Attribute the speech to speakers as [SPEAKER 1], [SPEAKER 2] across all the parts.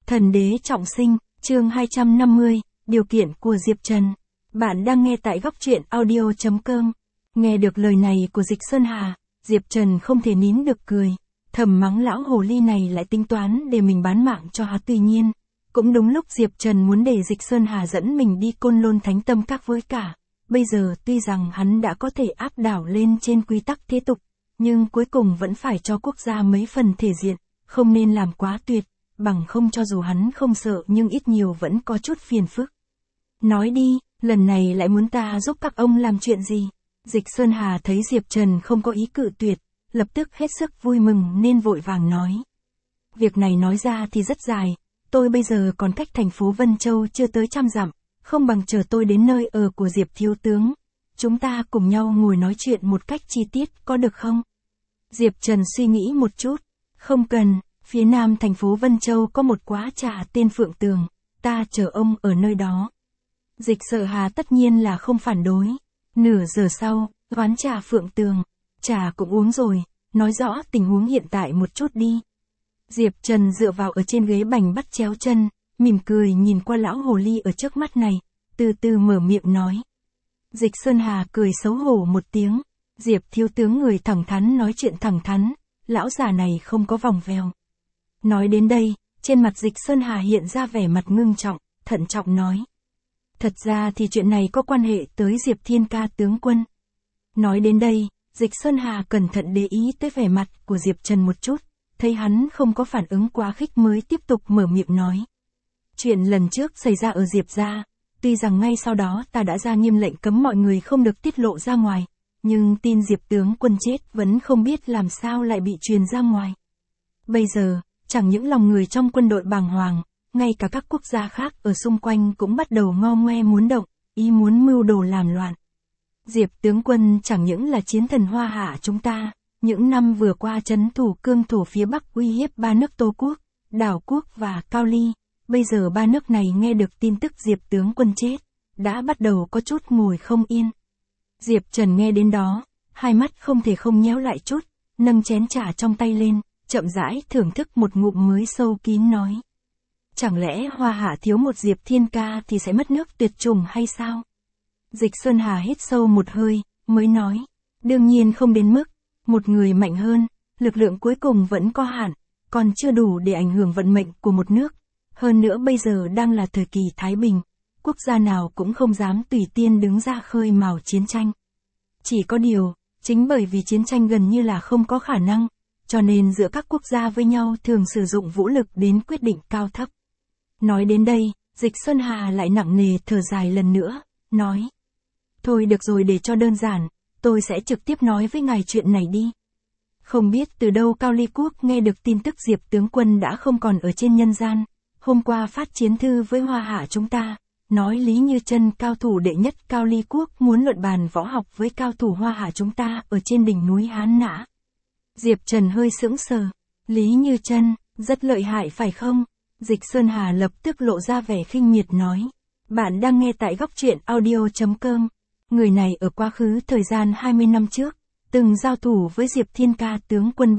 [SPEAKER 1] Thần đế trọng sinh, chương 250, điều kiện của Diệp Trần. Bạn đang nghe tại góc truyện audio.com. Nghe được lời này của Dịch Sơn Hà, Diệp Trần không thể nín được cười, thầm mắng lão hồ ly này lại tính toán để mình bán mạng cho hắn. Tuy nhiên, cũng đúng lúc Diệp Trần muốn để Dịch Sơn Hà dẫn mình đi Côn Lôn Thánh Tâm Các với cả. Bây giờ tuy rằng hắn đã có thể áp đảo lên trên quy tắc thế tục, nhưng cuối cùng vẫn phải cho quốc gia mấy phần thể diện, không nên làm quá tuyệt, bằng không cho dù hắn không sợ nhưng ít nhiều vẫn có chút phiền phức. Nói đi, lần này lại muốn ta giúp các ông làm chuyện gì? Dịch Sơn Hà thấy Diệp Trần không có ý cự tuyệt, lập tức hết sức vui mừng nên vội vàng nói. Việc này nói ra thì rất dài, tôi bây giờ còn cách thành phố Vân Châu chưa tới 100 dặm, không bằng chờ tôi đến nơi ở của Diệp thiếu tướng. Chúng ta cùng nhau ngồi nói chuyện một cách chi tiết có được không? Diệp Trần suy nghĩ một chút, không cần, phía nam thành phố Vân Châu có một quán trà tên Phượng Tường, ta chờ ông ở nơi đó. Dịch Sở Hà tất nhiên là không phản đối. Nửa giờ sau, quán trà Phượng Tường, trà cũng uống rồi, nói rõ tình huống hiện tại một chút đi. Diệp Trần dựa vào ở trên ghế bành bắt chéo chân, mỉm cười nhìn qua lão hồ ly ở trước mắt này, từ từ mở miệng nói. Dịch Sơn Hà cười xấu hổ một tiếng, Diệp thiếu tướng người thẳng thắn nói chuyện thẳng thắn, lão già này không có vòng vèo. Nói đến đây, trên mặt Dịch Sơn Hà hiện ra vẻ mặt ngưng trọng, thận trọng nói. Thật ra thì chuyện này có quan hệ tới Diệp Thiên Ca tướng quân. Nói đến đây, Dịch Sơn Hà cẩn thận để ý tới vẻ mặt của Diệp Trần một chút, thấy hắn không có phản ứng quá khích mới tiếp tục mở miệng nói. Chuyện lần trước xảy ra ở Diệp gia, tuy rằng ngay sau đó ta đã ra nghiêm lệnh cấm mọi người không được tiết lộ ra ngoài, nhưng tin Diệp tướng quân chết vẫn không biết làm sao lại bị truyền ra ngoài. Bây giờ, chẳng những lòng người trong quân đội bàng hoàng, ngay cả các quốc gia khác ở xung quanh cũng bắt đầu ngo ngoe muốn động, ý muốn mưu đồ làm loạn. Diệp tướng quân chẳng những là chiến thần Hoa Hạ chúng ta, những năm vừa qua trấn thủ cương thổ phía Bắc uy hiếp ba nước Tô Quốc, Đảo Quốc và Cao Ly, bây giờ ba nước này nghe được tin tức Diệp tướng quân chết, đã bắt đầu có chút ngồi không yên. Diệp Trần nghe đến đó, hai mắt không thể không nhéo lại chút, nâng chén trà trong tay lên, chậm rãi thưởng thức một ngụm mới sâu kín nói. Chẳng lẽ Hoa Hạ thiếu một Diệp Thiên Ca thì sẽ mất nước tuyệt chủng hay sao? Dịch Sơn Hà hít sâu một hơi, mới nói. Đương nhiên không đến mức, một người mạnh hơn, lực lượng cuối cùng vẫn có hạn, còn chưa đủ để ảnh hưởng vận mệnh của một nước. Hơn nữa bây giờ đang là thời kỳ Thái Bình, quốc gia nào cũng không dám tùy tiện đứng ra khơi mào chiến tranh. Chỉ có điều, chính bởi vì chiến tranh gần như là không có khả năng, cho nên giữa các quốc gia với nhau thường sử dụng vũ lực đến quyết định cao thấp. Nói đến đây, Dịch Sơn Hà lại nặng nề thở dài lần nữa, nói. Thôi được rồi, để cho đơn giản, tôi sẽ trực tiếp nói với ngài chuyện này đi. Không biết từ đâu Cao Ly Quốc nghe được tin tức Diệp tướng quân đã không còn ở trên nhân gian, hôm qua phát chiến thư với Hoa Hạ chúng ta, nói Lý Như Chân cao thủ đệ nhất Cao Ly Quốc muốn luận bàn võ học với cao thủ Hoa Hạ chúng ta ở trên đỉnh núi Hán Nã. Diệp Trần hơi sững sờ, Lý Như Chân, rất lợi hại phải không? Dịch Sơn Hà lập tức lộ ra vẻ khinh miệt nói. Bạn đang nghe tại góc truyện audio.com. Người này ở quá khứ thời gian 20 năm trước, từng giao thủ với Diệp Thiên Ca tướng quân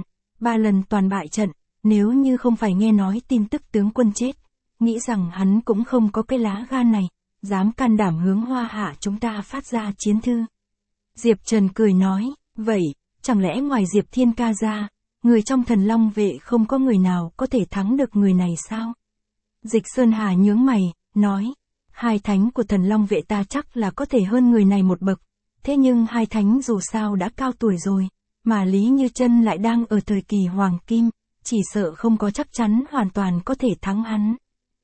[SPEAKER 1] 3 lần toàn bại trận, nếu như không phải nghe nói tin tức tướng quân chết, nghĩ rằng hắn cũng không có cái lá gan này, dám can đảm hướng Hoa Hạ chúng ta phát ra chiến thư. Diệp Trần cười nói, vậy, chẳng lẽ ngoài Diệp Thiên Ca ra, người trong Thần Long vệ không có người nào có thể thắng được người này sao? Dịch Sơn Hà nhướng mày, nói, hai thánh của Thần Long vệ ta chắc là có thể hơn người này một bậc, thế nhưng hai thánh dù sao đã cao tuổi rồi, mà Lý Như Chân lại đang ở thời kỳ hoàng kim, chỉ sợ không có chắc chắn hoàn toàn có thể thắng hắn.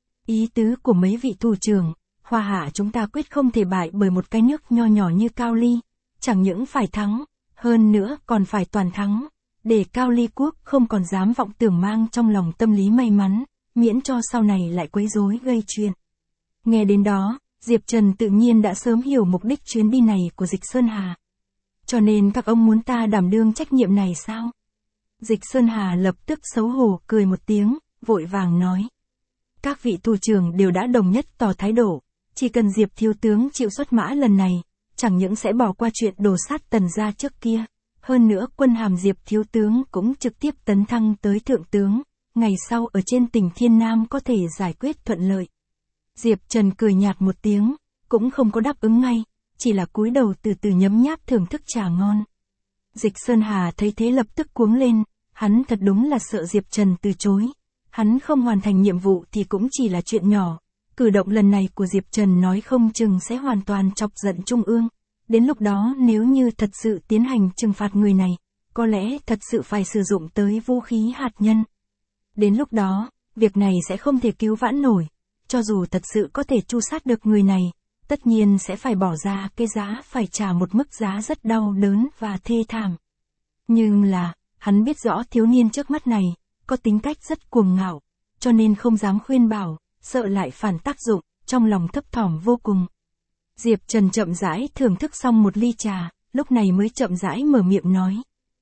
[SPEAKER 1] Ý tứ của mấy vị thủ trưởng, Hoa Hạ chúng ta quyết không thể bại bởi một cái nước nho nhỏ như Cao Ly, chẳng những phải thắng, hơn nữa còn phải toàn thắng, để Cao Ly Quốc không còn dám vọng tưởng mang trong lòng tâm lý may mắn, miễn cho sau này lại quấy rối gây chuyện. Nghe đến đó, Diệp Trần tự nhiên đã sớm hiểu mục đích chuyến đi này của Dịch Sơn Hà. Cho nên các ông muốn ta đảm đương trách nhiệm này sao? Dịch Sơn Hà lập tức xấu hổ cười một tiếng, vội vàng nói. Các vị thủ trưởng đều đã đồng nhất tỏ thái độ, chỉ cần Diệp thiếu tướng chịu xuất mã lần này, chẳng những sẽ bỏ qua chuyện đổ sát Tần gia trước kia, hơn nữa quân hàm Diệp thiếu tướng cũng trực tiếp tấn thăng tới thượng tướng, ngày sau ở trên tỉnh Thiên Nam có thể giải quyết thuận lợi. Diệp Trần cười nhạt một tiếng, cũng không có đáp ứng ngay, chỉ là cúi đầu từ từ nhấm nháp thưởng thức trà ngon. Dịch Sơn Hà thấy thế lập tức cuống lên, hắn thật đúng là sợ Diệp Trần từ chối. Hắn không hoàn thành nhiệm vụ thì cũng chỉ là chuyện nhỏ, cử động lần này của Diệp Trần nói không chừng sẽ hoàn toàn chọc giận Trung ương. Đến lúc đó nếu như thật sự tiến hành trừng phạt người này, có lẽ thật sự phải sử dụng tới vũ khí hạt nhân. Đến lúc đó, việc này sẽ không thể cứu vãn nổi, cho dù thật sự có thể tru sát được người này, tất nhiên sẽ phải bỏ ra cái giá phải trả một mức giá rất đau đớn và thê thảm. Nhưng là, hắn biết rõ thiếu niên trước mắt này, có tính cách rất cuồng ngạo, cho nên không dám khuyên bảo, sợ lại phản tác dụng, trong lòng thấp thỏm vô cùng. Diệp Trần chậm rãi thưởng thức xong một ly trà, lúc này mới chậm rãi mở miệng nói.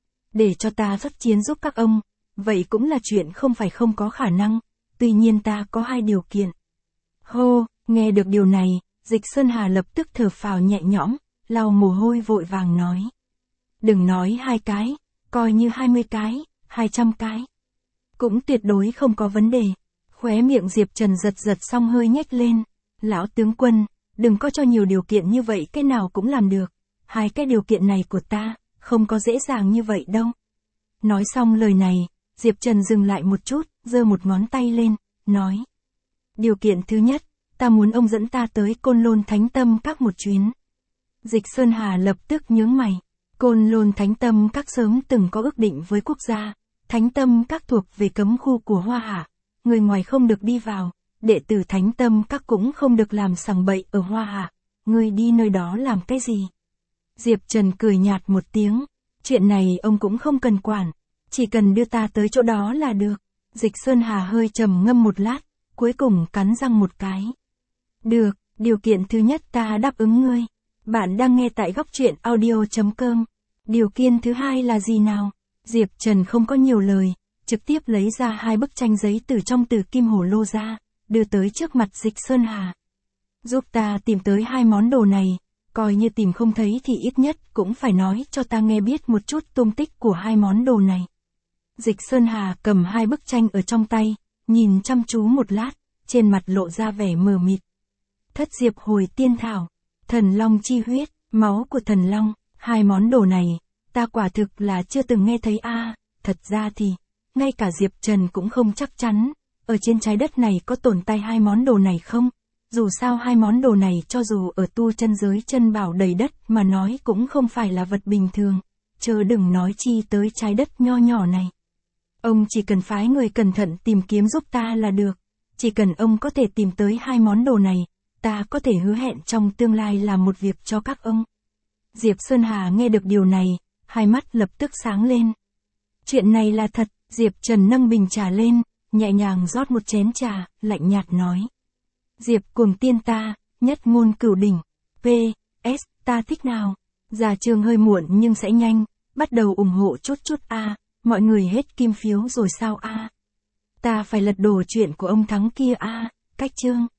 [SPEAKER 1] Để cho ta xuất chiến giúp các ông, vậy cũng là chuyện không phải không có khả năng, tuy nhiên ta có 2 điều kiện. Hô, nghe được điều này, Dịch Sơn Hà lập tức thở phào nhẹ nhõm, lau mồ hôi vội vàng nói. Đừng nói 2 cái, coi như 20 cái, 200 cái. Cũng tuyệt đối không có vấn đề. Khóe miệng Diệp Trần giật giật xong hơi nhếch lên. Lão tướng quân, đừng có cho nhiều điều kiện như vậy cái nào cũng làm được. 2 cái điều kiện này của ta, không có dễ dàng như vậy đâu. Nói xong lời này, Diệp Trần dừng lại một chút, giơ một ngón tay lên, nói. Điều kiện thứ nhất, ta muốn ông dẫn ta tới Côn Lôn Thánh Tâm Các một chuyến. Dịch Sơn Hà lập tức nhướng mày. Côn Lôn Thánh Tâm Các sớm từng có ước định với quốc gia. Thánh Tâm Các thuộc về cấm khu của Hoa Hạ. Người ngoài không được đi vào. Đệ tử Thánh Tâm Các cũng không được làm sằng bậy ở Hoa Hạ. Ngươi đi nơi đó làm cái gì? Diệp Trần cười nhạt một tiếng. Chuyện này ông cũng không cần quản. Chỉ cần đưa ta tới chỗ đó là được. Dịch Sơn Hà hơi trầm ngâm một lát. Cuối cùng cắn răng một cái. Được, điều kiện thứ nhất ta đáp ứng ngươi. Bạn đang nghe tại góc truyện audio.com. Điều kiện thứ hai là gì nào? Diệp Trần không có nhiều lời, trực tiếp lấy ra 2 bức tranh giấy từ trong Tử Kim Hổ Lô ra, đưa tới trước mặt Dịch Sơn Hà. Giúp ta tìm tới 2 món đồ này, coi như tìm không thấy thì ít nhất cũng phải nói cho ta nghe biết một chút tung tích của 2 món đồ này. Dịch Sơn Hà cầm 2 bức tranh ở trong tay, nhìn chăm chú một lát, trên mặt lộ ra vẻ mờ mịt. Thất diệp hồi tiên thảo, thần long chi huyết, máu của thần long, 2 món đồ này, ta quả thực là chưa từng nghe thấy thật ra thì, ngay cả Diệp Trần cũng không chắc chắn, ở trên trái đất này có tồn tại 2 món đồ này không? Dù sao 2 món đồ này cho dù ở tu chân giới chân bảo đầy đất mà nói cũng không phải là vật bình thường, chớ đừng nói chi tới trái đất nho nhỏ này. Ông chỉ cần phái người cẩn thận tìm kiếm giúp ta là được, chỉ cần ông có thể tìm tới 2 món đồ này, ta có thể hứa hẹn trong tương lai làm một việc cho các ông. Diệp Sơn Hà nghe được điều này, 2 mắt lập tức sáng lên. Chuyện này là thật, Diệp Trần nâng bình trà lên, nhẹ nhàng rót một chén trà, lạnh nhạt nói. Diệp cuồng tiên ta, nhất ngôn cửu đỉnh, P.S. ta thích nào. Ra trường hơi muộn nhưng sẽ nhanh, bắt đầu ủng hộ chút mọi người hết kim phiếu rồi sao Ta phải lật đổ chuyện của ông Thắng kia cách chương.